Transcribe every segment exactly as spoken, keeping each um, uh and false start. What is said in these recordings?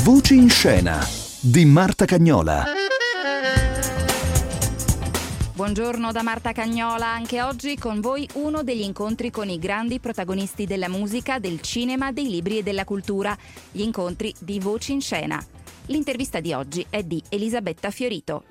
Voci in scena di Marta Cagnola. Buongiorno da Marta Cagnola, anche oggi con voi uno degli incontri con i grandi protagonisti della musica, del cinema, dei libri e della cultura, gli incontri di Voci in scena. L'intervista di oggi è di Elisabetta Fiorito.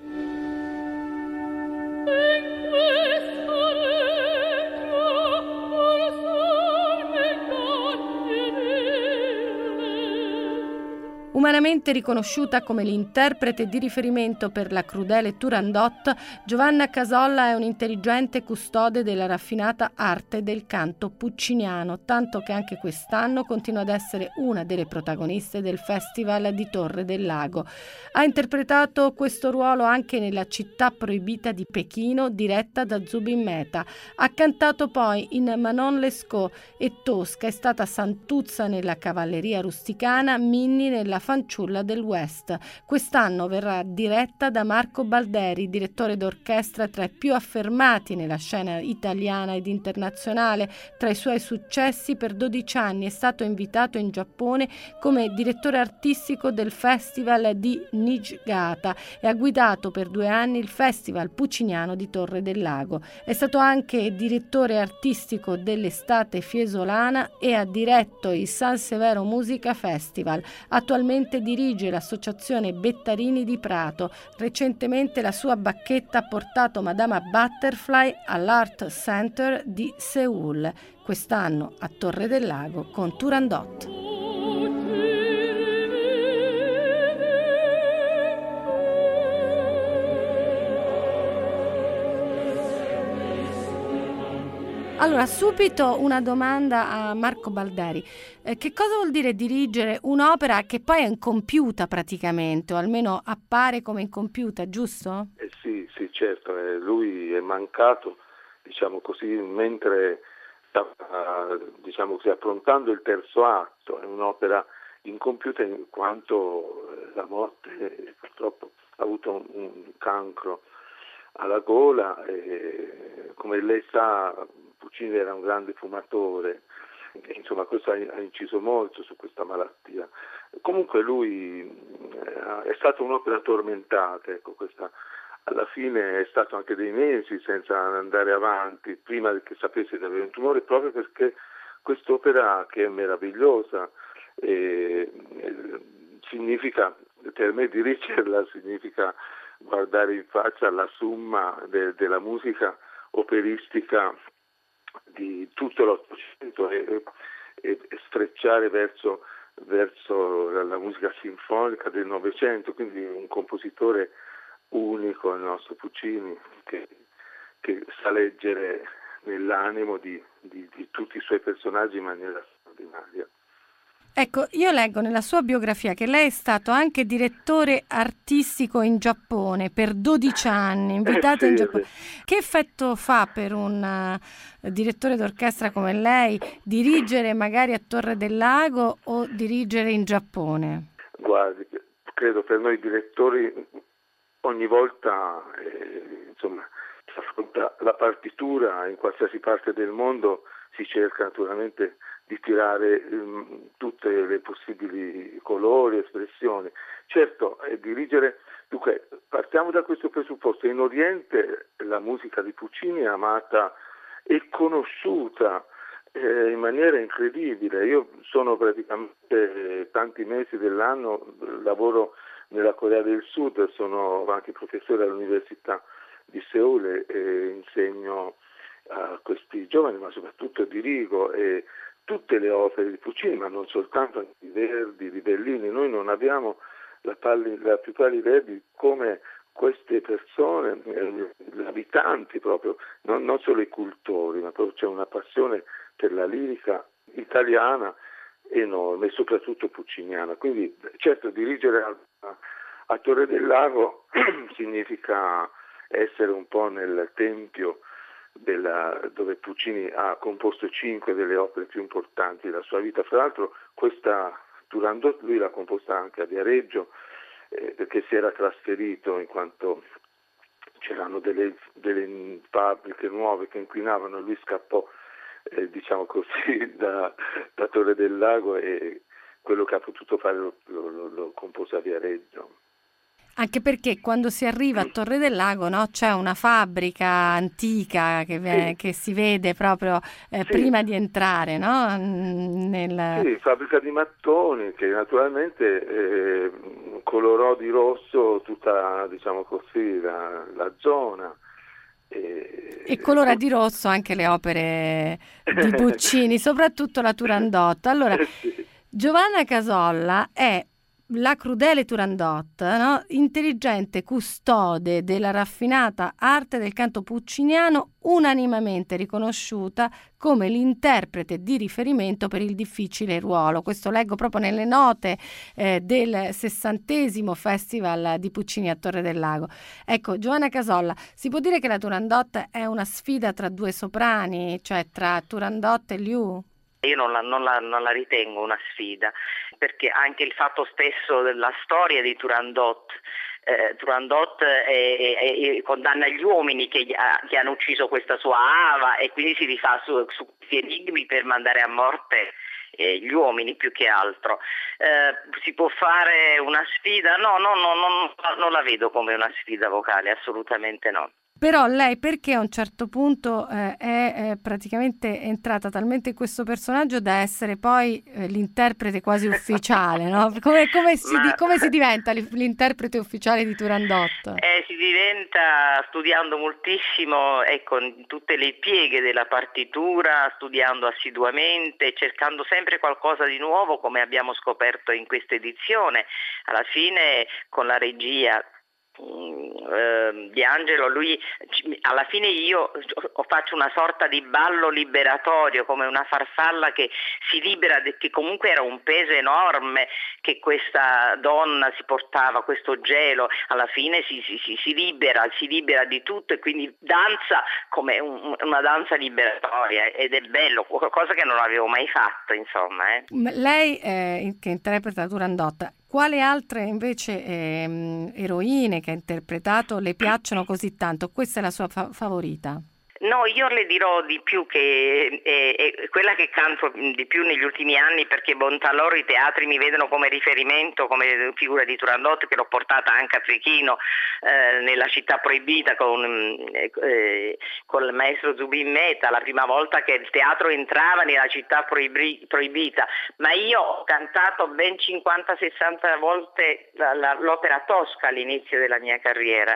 Umanamente riconosciuta come l'interprete di riferimento per la crudele Turandot, Giovanna Casolla è un'intelligente custode della raffinata arte del canto pucciniano, tanto che anche quest'anno continua ad essere una delle protagoniste del Festival di Torre del Lago. Ha interpretato questo ruolo anche nella Città proibita di Pechino, diretta da Zubin Mehta. Ha cantato poi in Manon Lescaut e Tosca, è stata Santuzza nella Cavalleria rusticana, Minni nella Fanciulla del West. Quest'anno verrà diretta da Marco Balderi, direttore d'orchestra tra i più affermati nella scena italiana ed internazionale. Tra i suoi successi, per dodici anni è stato invitato in Giappone come direttore artistico del Festival di Niigata e ha guidato per due anni il Festival Pucciniano di Torre del Lago. È stato anche direttore artistico dell'Estate Fiesolana e ha diretto il San Severo Musica Festival. Attualmente dirige l'associazione Bettarini di Prato. Recentemente la sua bacchetta ha portato Madama Butterfly all'Art Center di Seoul. Quest'anno a Torre del Lago con Turandot. Allora, subito una domanda a Marco Balderi. Eh, che cosa vuol dire dirigere un'opera che poi è incompiuta praticamente, o almeno appare come incompiuta, giusto? Eh sì, sì, certo. Eh, lui è mancato, diciamo così, mentre stava, diciamo così, affrontando il terzo atto. È un'opera incompiuta in quanto eh, la morte eh, purtroppo ha avuto un, un cancro alla gola e, come lei sa, Puccini era un grande fumatore e, insomma, questo ha, ha inciso molto su questa malattia. Comunque lui eh, è stata un'opera tormentata, ecco, questa alla fine è stato anche dei mesi senza andare avanti prima che sapesse di avere un tumore, proprio perché quest'opera, che è meravigliosa, eh, eh, significa, per me dirigerla significa guardare in faccia la summa de, della musica operistica di tutto l'Ottocento e, e, e sfrecciare verso, verso la, la musica sinfonica del Novecento, quindi un compositore unico, il nostro Puccini, che, che sa leggere nell'animo di, di, di tutti i suoi personaggi in maniera straordinaria. Ecco, io leggo nella sua biografia che lei è stato anche direttore artistico in Giappone per dodici anni, invitato eh sì, in Giappone. Sì. Che effetto fa per un uh, direttore d'orchestra come lei dirigere magari a Torre del Lago o dirigere in Giappone? Guardi, credo per noi direttori ogni volta eh, insomma, si affronta la partitura in qualsiasi parte del mondo, si cerca naturalmente di tirare um, tutte le possibili colori, espressioni. Certo, eh, dirigere, dunque, partiamo da questo presupposto. In Oriente la musica di Puccini è amata e conosciuta eh, in maniera incredibile. Io sono praticamente eh, tanti mesi dell'anno, lavoro nella Corea del Sud, sono anche professore all'Università di Seoul e, e insegno a questi giovani, ma soprattutto dirigo e tutte le opere di Puccini, ma non soltanto di Verdi, di Bellini. Noi non abbiamo la, palli, la più pallida idea di come queste persone, eh, gli abitanti proprio, non, non solo i cultori, ma proprio c'è una passione per la lirica italiana enorme e soprattutto pucciniana. Quindi certo dirigere a, a, a Torre del Lago significa essere un po' nel tempio della, dove Puccini ha composto cinque delle opere più importanti della sua vita. Fra l'altro questa Turandot lui l'ha composta anche a Viareggio eh, perché si era trasferito in quanto c'erano delle, delle fabbriche nuove che inquinavano e lui scappò eh, diciamo così da, da Torre del Lago e quello che ha potuto fare lo, lo, lo compose a Viareggio. Anche perché quando si arriva a Torre del Lago, no, c'è una fabbrica antica che, Sì. che si vede proprio eh, Sì. prima di entrare, no? Nel... Sì, fabbrica di mattoni che naturalmente eh, colorò di rosso tutta, diciamo così, la, la zona. E, e colora di rosso anche le opere di Puccini, soprattutto la Turandot. Allora, sì. Giovanna Casolla è la crudele Turandot, no? Intelligente custode della raffinata arte del canto pucciniano, unanimemente riconosciuta come l'interprete di riferimento per il difficile ruolo. Questo leggo proprio nelle note eh, del sessantesimo Festival di Puccini a Torre del Lago. Ecco, Giovanna Casolla, si può dire che la Turandot è una sfida tra due soprani, cioè tra Turandot e Liu? Io non la, non, la, non la ritengo una sfida, perché anche il fatto stesso della storia di Turandot, eh, Turandot è, è, è, condanna gli uomini che, che hanno ucciso questa sua ava e quindi si rifà su, su questi enigmi per mandare a morte eh, gli uomini più che altro. Eh, si può fare una sfida? No, no, no, no, non la vedo come una sfida vocale, assolutamente no. Però lei perché a un certo punto eh, è eh, praticamente entrata talmente in questo personaggio da essere poi eh, l'interprete quasi ufficiale, no? Come, come, si, Ma... di, come si diventa l'interprete ufficiale di Turandot? Eh, si diventa studiando moltissimo, ecco, tutte le pieghe della partitura, studiando assiduamente, cercando sempre qualcosa di nuovo, come abbiamo scoperto in questa edizione. Alla fine con la regia di Angelo, lui alla fine io faccio una sorta di ballo liberatorio, come una farfalla che si libera, che comunque era un peso enorme che questa donna si portava, questo gelo, alla fine si, si, si, si libera, si libera di tutto e quindi danza come un, una danza liberatoria ed è bello, qualcosa che non avevo mai fatto, insomma. Eh. Lei eh, che interpreta Turandot, quale altre invece ehm, eroine che ha interpretato le piacciono così tanto? Questa è la sua fa- favorita? No, io le dirò di più che è, è quella che canto di più negli ultimi anni, perché bontà loro i teatri mi vedono come riferimento, come figura di Turandot, che l'ho portata anche a Pechino eh, nella città proibita con, eh, con il maestro Zubin Mehta, la prima volta che il teatro entrava nella città proibi- proibita, ma io ho cantato ben cinquanta sessanta volte la, la, l'opera Tosca all'inizio della mia carriera.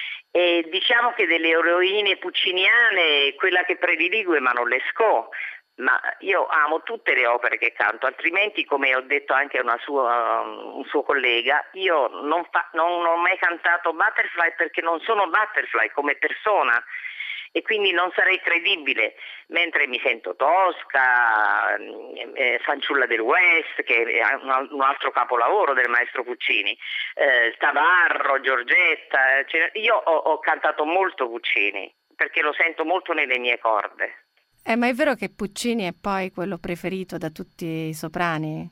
E diciamo che delle eroine pucciniane quella che prediligo è Manon Lescaut, ma io amo tutte le opere che canto, altrimenti, come ho detto anche a una sua, un suo collega, io non, fa, non, non ho mai cantato Butterfly perché non sono Butterfly come persona e quindi non sarei credibile, mentre mi sento Tosca, eh, Fanciulla del West, che è un altro capolavoro del maestro Puccini, eh, Tavarro, Giorgetta, cioè, io ho, ho cantato molto Puccini perché lo sento molto nelle mie corde. Eh, ma è vero che Puccini è poi quello preferito da tutti i soprani?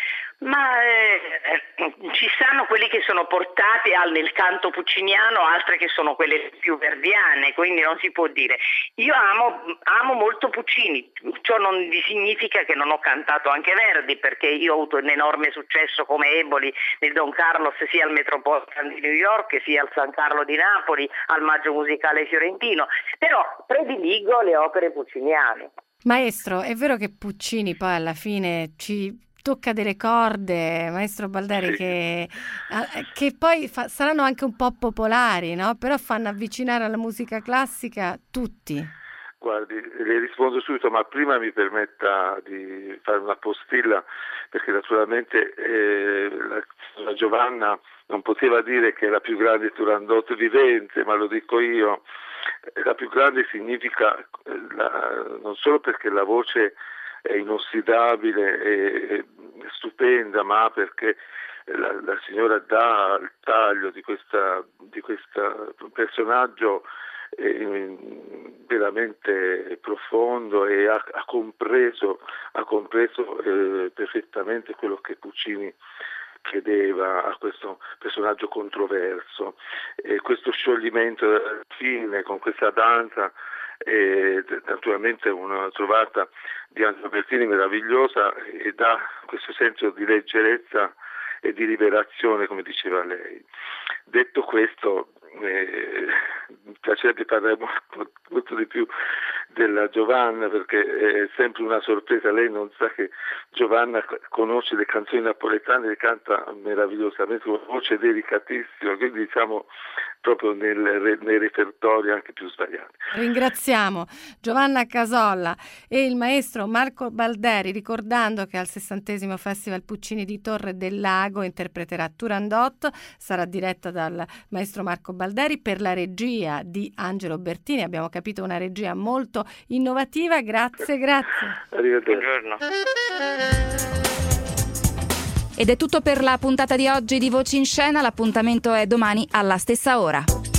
Ma eh, ci stanno quelli che sono portati al, nel canto pucciniano, altre che sono quelle più verdiane, quindi non si può dire. Io amo, amo molto Puccini, ciò non significa che non ho cantato anche Verdi, perché io ho avuto un enorme successo come Eboli nel Don Carlos sia al Metropolitan di New York sia al San Carlo di Napoli, al Maggio Musicale Fiorentino, però prediligo le opere pucciniane. Maestro, è vero che Puccini poi alla fine ci tocca delle corde, maestro Balderi, che, che poi fa, saranno anche un po' popolari, no? Però fanno avvicinare alla musica classica tutti. Guardi, le rispondo subito, ma prima mi permetta di fare una postilla, perché naturalmente eh, la, la Giovanna non poteva dire che è la più grande Turandot vivente, ma lo dico io. La più grande significa eh, la, non solo perché la voce è inossidabile e stupenda, ma perché la, la signora dà al taglio di questa di questo personaggio eh, veramente profondo e ha, ha compreso ha compreso eh, perfettamente quello che Puccini chiedeva a questo personaggio controverso, e questo scioglimento alla fine con questa danza e naturalmente una trovata di Angelo Bertini meravigliosa e dà questo senso di leggerezza e di liberazione, come diceva lei. Detto questo, eh, mi piacerebbe parlare molto, molto di più della Giovanna, perché è sempre una sorpresa. Lei non sa che Giovanna conosce le canzoni napoletane, le canta meravigliosamente, con una voce delicatissima, quindi diciamo proprio nel, nei repertori anche più svariati. Ringraziamo Giovanna Casolla e il maestro Marco Balderi, ricordando che al sessantesimo Festival Puccini di Torre del Lago interpreterà Turandot, sarà diretta dal maestro Marco Balderi per la regia di Angelo Bertini. Abbiamo capito, una regia molto innovativa. Grazie, grazie. Arrivederci. Buongiorno. Ed è tutto per la puntata di oggi di Voci in Scena. L'appuntamento è domani alla stessa ora.